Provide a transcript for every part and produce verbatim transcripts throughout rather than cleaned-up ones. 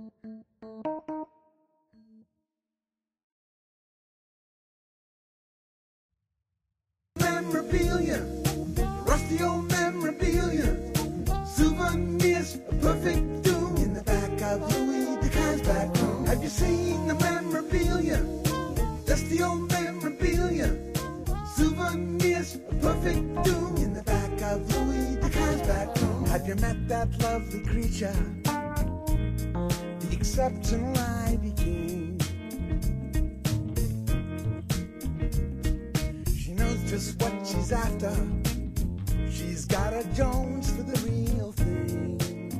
Memorabilia, rusty old memorabilia, souvenirs, a perfect doom in the back of Louis DeCan's back room. Have you seen the memorabilia? Dusty old memorabilia, souvenirs, a perfect doom in the back of Louis DeCan's back room. Have you met that lovely creature, the exceptional Ivy King? She knows just what she's after. She's got a Jones for the real thing.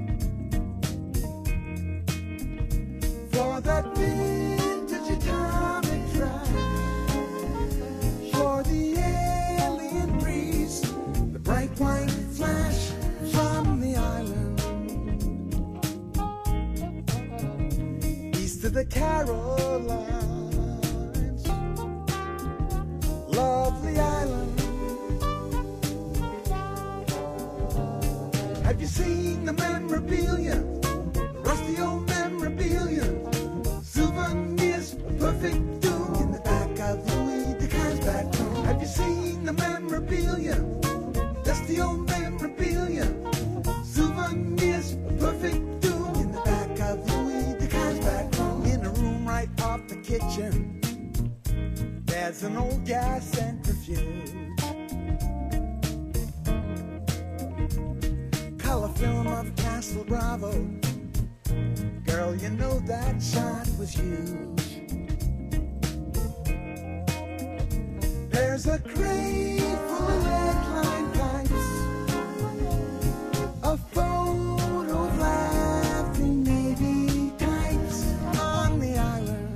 For that vintage atomic drive, for the alien breeze, the bright white flash from the island, east of the Carolines, lovely island. Have you seen the memorabilia, rusty old memorabilia, souvenirs, perfect doom in the back of Louis DeCan's back room? Have you seen the memorabilia, dusty old memorabilia, souvenirs, perfect doom in the back of Louis DeCan's back room? In a room right off the kitchen, there's an old gas centrifuge. Color film of Castle Bravo, girl, you know that shot was huge. There's a crate full of lead-lined pipes, a photo of laughing Navy types on the island,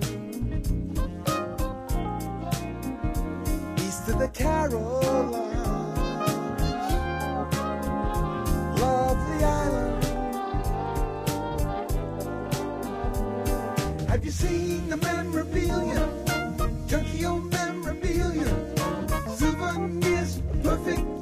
east of the Carolines, lovely island. Have you seen the memorabilia, junky old memorabilia, souvenirs, perfect